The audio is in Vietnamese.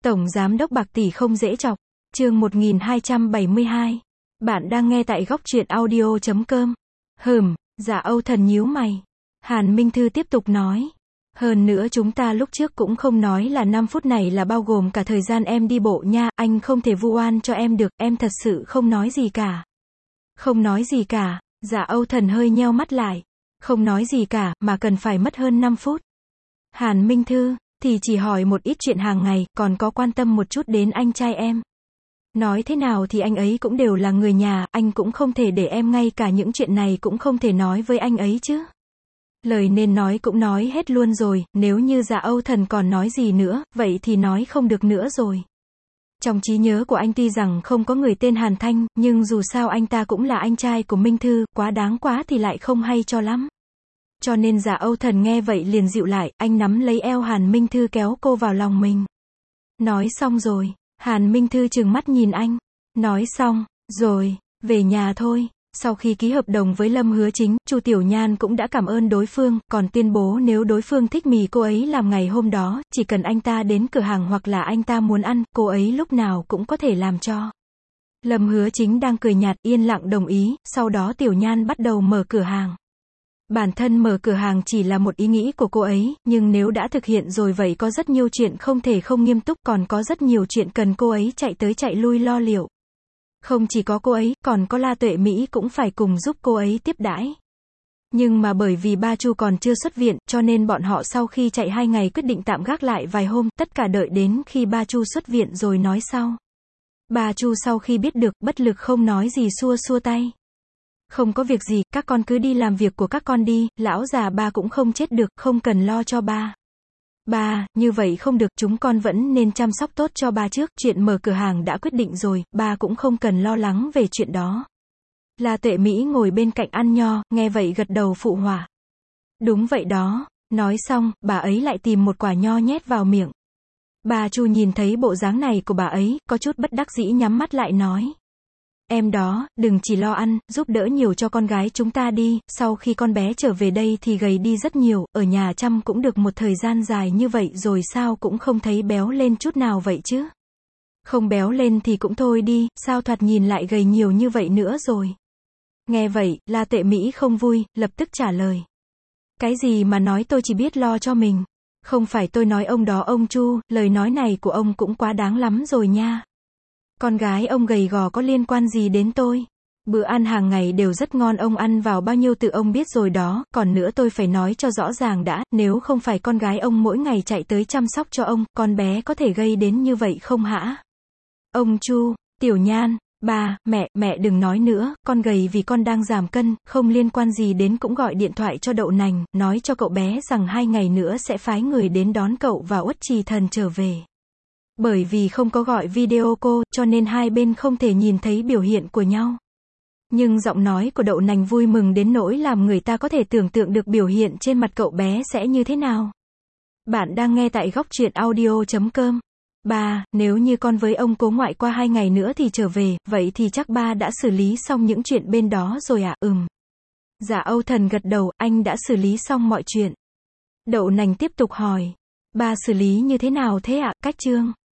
Tổng Giám đốc bạc tỷ không dễ chọc. Chương 1272. Bạn đang nghe tại góc truyện audio.com. Dạ Âu Thần nhíu mày. Hàn Minh Thư tiếp tục nói. Hơn nữa chúng ta lúc trước cũng không nói là 5 phút này là bao gồm cả thời gian em đi bộ nha, anh không thể vu oan cho em được, em thật sự không nói gì cả. Không nói gì cả, dạ Âu Thần hơi nheo mắt lại. Không nói gì cả, mà cần phải mất hơn 5 phút. Hàn Minh Thư, thì chỉ hỏi một ít chuyện hàng ngày, còn có quan tâm một chút đến anh trai em. Nói thế nào thì anh ấy cũng đều là người nhà, anh cũng không thể để em ngay cả những chuyện này cũng không thể nói với anh ấy chứ. Lời nên nói cũng nói hết luôn rồi, nếu như dạ Âu Thần còn nói gì nữa, vậy thì nói không được nữa rồi. Trong trí nhớ của anh tuy rằng không có người tên Hàn Thanh, nhưng dù sao anh ta cũng là anh trai của Minh Thư, quá đáng quá thì lại không hay cho lắm. Cho nên dạ Âu Thần nghe vậy liền dịu lại, anh nắm lấy eo Hàn Minh Thư kéo cô vào lòng mình. Nói xong rồi, Hàn Minh Thư trừng mắt nhìn anh. Nói xong, rồi, về nhà thôi. Sau khi ký hợp đồng với Lâm Hứa Chính, Chu Tiểu Nhan cũng đã cảm ơn đối phương, còn tuyên bố nếu đối phương thích mì cô ấy làm ngày hôm đó, chỉ cần anh ta đến cửa hàng hoặc là anh ta muốn ăn, cô ấy lúc nào cũng có thể làm cho. Lâm Hứa Chính đang cười nhạt, yên lặng đồng ý, sau đó Tiểu Nhan bắt đầu mở cửa hàng. Bản thân mở cửa hàng chỉ là một ý nghĩ của cô ấy, nhưng nếu đã thực hiện rồi vậy có rất nhiều chuyện không thể không nghiêm túc, còn có rất nhiều chuyện cần cô ấy chạy tới chạy lui lo liệu. Không chỉ có cô ấy, còn có La Tuệ Mỹ cũng phải cùng giúp cô ấy tiếp đãi. Nhưng mà bởi vì ba Chu còn chưa xuất viện, cho nên bọn họ sau khi chạy 2 ngày quyết định tạm gác lại vài hôm, tất cả đợi đến khi ba Chu xuất viện rồi nói sau. Ba Chu sau khi biết được, bất lực không nói gì xua xua tay. Không có việc gì, các con cứ đi làm việc của các con đi, lão già ba cũng không chết được, không cần lo cho ba. Ba, như vậy không được, chúng con vẫn nên chăm sóc tốt cho ba trước, chuyện mở cửa hàng đã quyết định rồi, ba cũng không cần lo lắng về chuyện đó. La Tuệ Mỹ ngồi bên cạnh ăn nho, nghe vậy gật đầu phụ họa. Đúng vậy đó, nói xong, bà ấy lại tìm một quả nho nhét vào miệng. Bà Chu nhìn thấy bộ dáng này của bà ấy, có chút bất đắc dĩ nhắm mắt lại nói. Em đó, đừng chỉ lo ăn, giúp đỡ nhiều cho con gái chúng ta đi, sau khi con bé trở về đây thì gầy đi rất nhiều, ở nhà chăm cũng được một thời gian dài như vậy rồi sao cũng không thấy béo lên chút nào vậy chứ. Không béo lên thì cũng thôi đi, sao thoạt nhìn lại gầy nhiều như vậy nữa rồi. Nghe vậy, La Tuệ Mỹ không vui, lập tức trả lời. Cái gì mà nói tôi chỉ biết lo cho mình. Không phải tôi nói ông đó ông Chu, lời nói này của ông cũng quá đáng lắm rồi nha. Con gái ông gầy gò có liên quan gì đến tôi? Bữa ăn hàng ngày đều rất ngon, ông ăn vào bao nhiêu tự ông biết rồi đó, còn nữa tôi phải nói cho rõ ràng đã, nếu không phải con gái ông mỗi ngày chạy tới chăm sóc cho ông, con bé có thể gây đến như vậy không hả? Ông Chu, Tiểu Nhan, ba, mẹ đừng nói nữa, con gầy vì con đang giảm cân, không liên quan gì đến, cũng gọi điện thoại cho Đậu Nành, nói cho cậu bé rằng 2 ngày nữa sẽ phái người đến đón cậu và Uất Trì Thần trở về. Bởi vì không có gọi video cô, cho nên hai bên không thể nhìn thấy biểu hiện của nhau. Nhưng giọng nói của Đậu Nành vui mừng đến nỗi làm người ta có thể tưởng tượng được biểu hiện trên mặt cậu bé sẽ như thế nào. Bạn đang nghe tại góc truyện audio.com. Ba, nếu như con với ông cố ngoại qua 2 ngày nữa thì trở về, vậy thì chắc ba đã xử lý xong những chuyện bên đó rồi à? Dạ Âu Thần gật đầu, anh đã xử lý xong mọi chuyện. Đậu Nành tiếp tục hỏi. Ba xử lý như thế nào thế ạ? Cách chương.